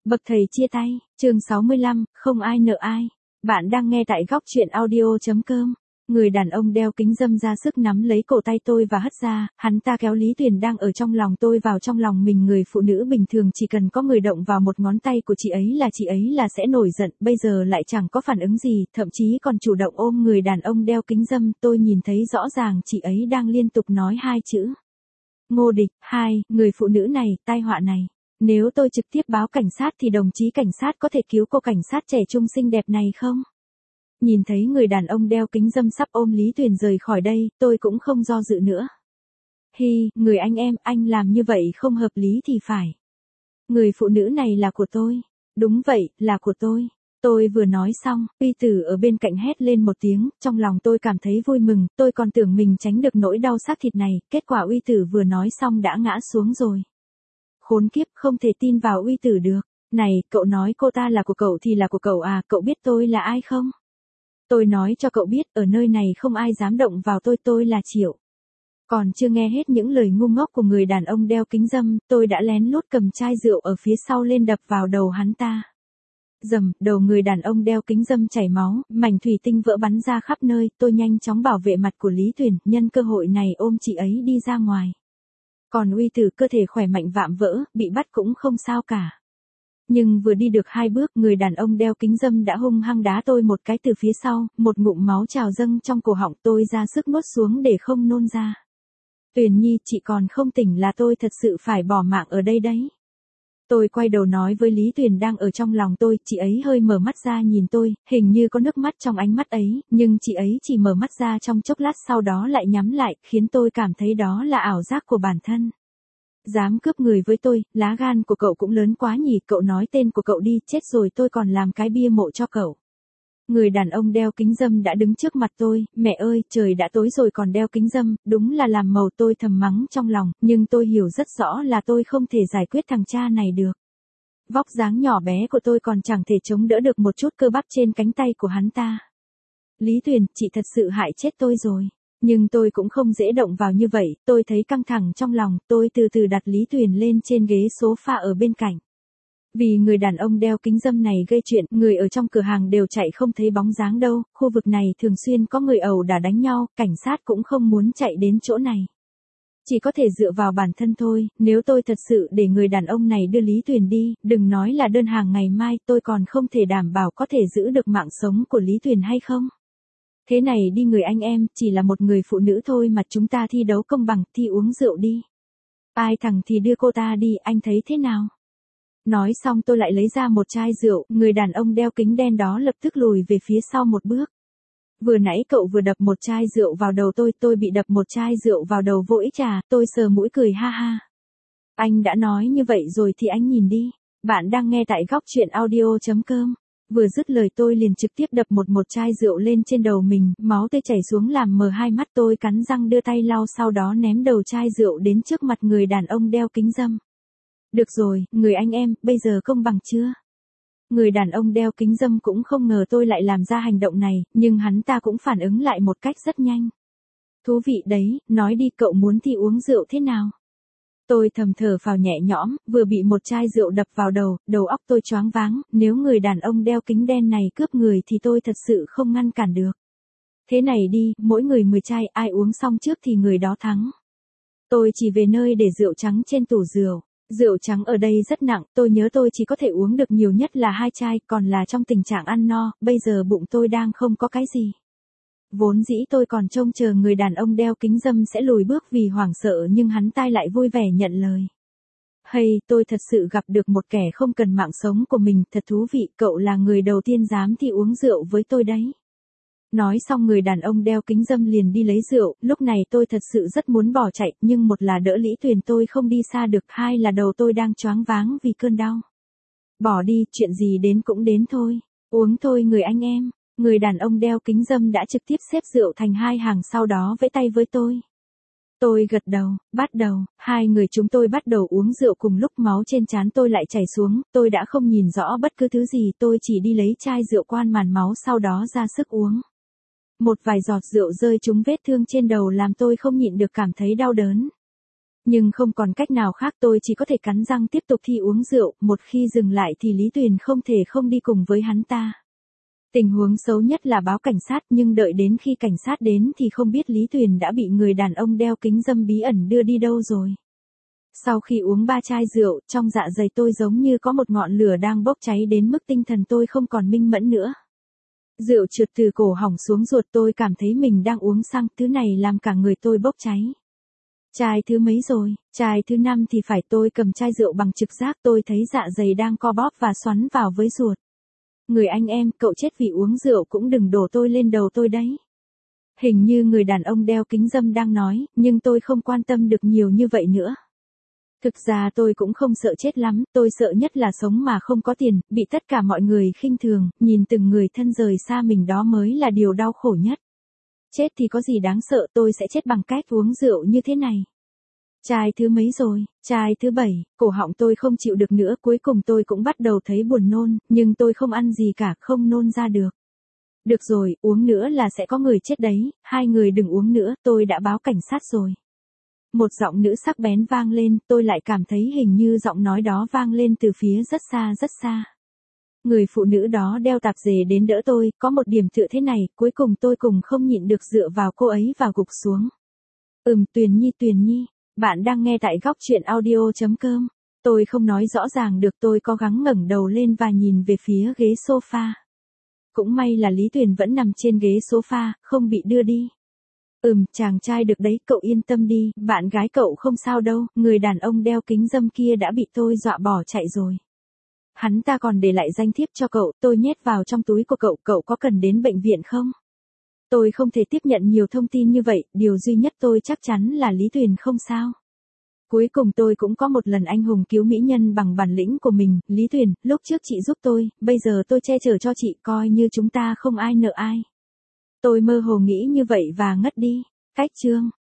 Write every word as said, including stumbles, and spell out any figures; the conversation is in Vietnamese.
Bậc thầy chia tay, chương sáu mươi lăm, không ai nợ ai. Bạn đang nghe tại góc truyện audio.com. Người đàn ông đeo kính râm ra sức nắm lấy cổ tay tôi và hất ra, hắn ta kéo Lý Tuyền đang ở trong lòng tôi vào trong lòng mình. Người phụ nữ bình thường chỉ cần có người động vào một ngón tay của chị ấy là chị ấy là sẽ nổi giận, bây giờ lại chẳng có phản ứng gì, thậm chí còn chủ động ôm người đàn ông đeo kính râm. Tôi nhìn thấy rõ ràng chị ấy đang liên tục nói hai chữ. Ngô Địch, hai, người phụ nữ này, tai họa này. Nếu tôi trực tiếp báo cảnh sát thì đồng chí cảnh sát có thể cứu cô cảnh sát trẻ trung xinh đẹp này không? Nhìn thấy người đàn ông đeo kính râm sắp ôm Lý Tuyền rời khỏi đây, tôi cũng không do dự nữa. Hi, người anh em, anh làm như vậy không hợp lý thì phải. Người phụ nữ này là của tôi. Đúng vậy, là của tôi. Tôi vừa nói xong, Uy Tử ở bên cạnh hét lên một tiếng, trong lòng tôi cảm thấy vui mừng, tôi còn tưởng mình tránh được nỗi đau xác thịt này, kết quả Uy Tử vừa nói xong đã ngã xuống rồi. Khốn kiếp, không thể tin vào Uy Tử được. Này, cậu nói cô ta là của cậu thì là của cậu à, cậu biết tôi là ai không? Tôi nói cho cậu biết, ở nơi này không ai dám động vào tôi, tôi là Triệu. Còn chưa nghe hết những lời ngu ngốc của người đàn ông đeo kính râm, tôi đã lén lút cầm chai rượu ở phía sau lên đập vào đầu hắn ta. Dầm, đầu người đàn ông đeo kính râm chảy máu, mảnh thủy tinh vỡ bắn ra khắp nơi, tôi nhanh chóng bảo vệ mặt của Lý Tuyền, nhân cơ hội này ôm chị ấy đi ra ngoài. Còn Uy Tử cơ thể khỏe mạnh vạm vỡ, bị bắt cũng không sao cả. Nhưng vừa đi được hai bước, người đàn ông đeo kính râm đã hung hăng đá tôi một cái từ phía sau, một ngụm máu trào dâng trong cổ họng, tôi ra sức nuốt xuống để không nôn ra. Tuyền Nhi, chị còn không tỉnh là tôi thật sự phải bỏ mạng ở đây đấy. Tôi quay đầu nói với Lý Tuyền đang ở trong lòng tôi, chị ấy hơi mở mắt ra nhìn tôi, hình như có nước mắt trong ánh mắt ấy, nhưng chị ấy chỉ mở mắt ra trong chốc lát sau đó lại nhắm lại, khiến tôi cảm thấy đó là ảo giác của bản thân. Dám cướp người với tôi, lá gan của cậu cũng lớn quá nhỉ, cậu nói tên của cậu đi, chết rồi tôi còn làm cái bia mộ cho cậu. Người đàn ông đeo kính râm đã đứng trước mặt tôi, mẹ ơi, trời đã tối rồi còn đeo kính râm, đúng là làm màu. Tôi thầm mắng trong lòng, nhưng tôi hiểu rất rõ là tôi không thể giải quyết thằng cha này được. Vóc dáng nhỏ bé của tôi còn chẳng thể chống đỡ được một chút cơ bắp trên cánh tay của hắn ta. Lý Tuyền, chị thật sự hại chết tôi rồi. Nhưng tôi cũng không dễ động vào như vậy, tôi thấy căng thẳng trong lòng, tôi từ từ đặt Lý Tuyền lên trên ghế sofa ở bên cạnh. Vì người đàn ông đeo kính râm này gây chuyện, người ở trong cửa hàng đều chạy không thấy bóng dáng đâu, khu vực này thường xuyên có người ẩu đả đánh nhau, cảnh sát cũng không muốn chạy đến chỗ này. Chỉ có thể dựa vào bản thân thôi, nếu tôi thật sự để người đàn ông này đưa Lý Tuyền đi, đừng nói là đơn hàng ngày mai, tôi còn không thể đảm bảo có thể giữ được mạng sống của Lý Tuyền hay không. Thế này đi người anh em, chỉ là một người phụ nữ thôi mà chúng ta thi đấu công bằng, thi uống rượu đi. Ai thằng thì đưa cô ta đi, anh thấy thế nào? Nói xong tôi lại lấy ra một chai rượu, người đàn ông đeo kính đen đó lập tức lùi về phía sau một bước. Vừa nãy cậu vừa đập một chai rượu vào đầu tôi, tôi bị đập một chai rượu vào đầu vô ích à, tôi sờ mũi cười ha ha. Anh đã nói như vậy rồi thì anh nhìn đi. Bạn đang nghe tại góc truyện audio.com. Vừa dứt lời tôi liền trực tiếp đập một một chai rượu lên trên đầu mình, máu tươi chảy xuống làm mờ hai mắt. Tôi cắn răng đưa tay lau, sau đó ném đầu chai rượu đến trước mặt người đàn ông đeo kính râm. Được rồi, người anh em, bây giờ công bằng chưa? Người đàn ông đeo kính râm cũng không ngờ tôi lại làm ra hành động này, nhưng hắn ta cũng phản ứng lại một cách rất nhanh. Thú vị đấy, nói đi, cậu muốn thi uống rượu thế nào? Tôi thầm thở phào nhẹ nhõm, vừa bị một chai rượu đập vào đầu, đầu óc tôi choáng váng, nếu người đàn ông đeo kính đen này cướp người thì tôi thật sự không ngăn cản được. Thế này đi, mỗi người mười chai, ai uống xong trước thì người đó thắng. Tôi chỉ về nơi để rượu trắng trên tủ rượu. Rượu trắng ở đây rất nặng, tôi nhớ tôi chỉ có thể uống được nhiều nhất là hai chai, còn là trong tình trạng ăn no, bây giờ bụng tôi đang không có cái gì. Vốn dĩ tôi còn trông chờ người đàn ông đeo kính râm sẽ lùi bước vì hoảng sợ, nhưng hắn ta lại vui vẻ nhận lời. Hay, tôi thật sự gặp được một kẻ không cần mạng sống của mình, thật thú vị, cậu là người đầu tiên dám thi uống rượu với tôi đấy. Nói xong người đàn ông đeo kính râm liền đi lấy rượu, lúc này tôi thật sự rất muốn bỏ chạy, nhưng một là đỡ Lý Tuyền tôi không đi xa được, hai là đầu tôi đang choáng váng vì cơn đau. Bỏ đi, chuyện gì đến cũng đến thôi, uống thôi người anh em. Người đàn ông đeo kính râm đã trực tiếp xếp rượu thành hai hàng, sau đó vẫy tay với tôi. Tôi gật đầu, bắt đầu, hai người chúng tôi bắt đầu uống rượu cùng lúc, máu trên trán tôi lại chảy xuống, tôi đã không nhìn rõ bất cứ thứ gì, tôi chỉ đi lấy chai rượu quan màn máu sau đó ra sức uống. Một vài giọt rượu rơi trúng vết thương trên đầu làm tôi không nhịn được cảm thấy đau đớn. Nhưng không còn cách nào khác, tôi chỉ có thể cắn răng tiếp tục thi uống rượu, một khi dừng lại thì Lý Tuyền không thể không đi cùng với hắn ta. Tình huống xấu nhất là báo cảnh sát, nhưng đợi đến khi cảnh sát đến thì không biết Lý Tuyền đã bị người đàn ông đeo kính râm bí ẩn đưa đi đâu rồi. Sau khi uống ba chai rượu, trong dạ dày tôi giống như có một ngọn lửa đang bốc cháy đến mức tinh thần tôi không còn minh mẫn nữa. Rượu trượt từ cổ họng xuống ruột, tôi cảm thấy mình đang uống xăng, thứ này làm cả người tôi bốc cháy. Chai thứ mấy rồi, chai thứ năm thì phải, tôi cầm chai rượu bằng trực giác, tôi thấy dạ dày đang co bóp và xoắn vào với ruột. Người anh em, cậu chết vì uống rượu cũng đừng đổ tôi lên đầu tôi đấy. Hình như người đàn ông đeo kính râm đang nói, nhưng tôi không quan tâm được nhiều như vậy nữa. Thực ra tôi cũng không sợ chết lắm, tôi sợ nhất là sống mà không có tiền, bị tất cả mọi người khinh thường, nhìn từng người thân rời xa mình, đó mới là điều đau khổ nhất. Chết thì có gì đáng sợ, tôi sẽ chết bằng cách uống rượu như thế này. Chai thứ mấy rồi, chai thứ bảy, cổ họng tôi không chịu được nữa, cuối cùng tôi cũng bắt đầu thấy buồn nôn, nhưng tôi không ăn gì cả, không nôn ra được. Được rồi, uống nữa là sẽ có người chết đấy, hai người đừng uống nữa, tôi đã báo cảnh sát rồi. Một giọng nữ sắc bén vang lên, tôi lại cảm thấy hình như giọng nói đó vang lên từ phía rất xa rất xa. Người phụ nữ đó đeo tạp dề đến đỡ tôi, có một điểm tựa thế này, cuối cùng tôi cùng không nhịn được dựa vào cô ấy và gục xuống. Ừm, Tuyền Nhi, Tuyền Nhi, bạn đang nghe tại góc truyện audio chấm com. Tôi không nói rõ ràng được, tôi cố gắng ngẩng đầu lên và nhìn về phía ghế sofa. Cũng may là Lý Tuyền vẫn nằm trên ghế sofa, không bị đưa đi. Ừm, chàng trai được đấy, cậu yên tâm đi, bạn gái cậu không sao đâu, người đàn ông đeo kính râm kia đã bị tôi dọa bỏ chạy rồi. Hắn ta còn để lại danh thiếp cho cậu, tôi nhét vào trong túi của cậu, cậu có cần đến bệnh viện không? Tôi không thể tiếp nhận nhiều thông tin như vậy, điều duy nhất tôi chắc chắn là Lý Tuyền không sao. Cuối cùng tôi cũng có một lần anh hùng cứu mỹ nhân bằng bản lĩnh của mình, Lý Tuyền, lúc trước chị giúp tôi, bây giờ tôi che chở cho chị, coi như chúng ta không ai nợ ai. Tôi mơ hồ nghĩ như vậy và ngất đi. Cách chương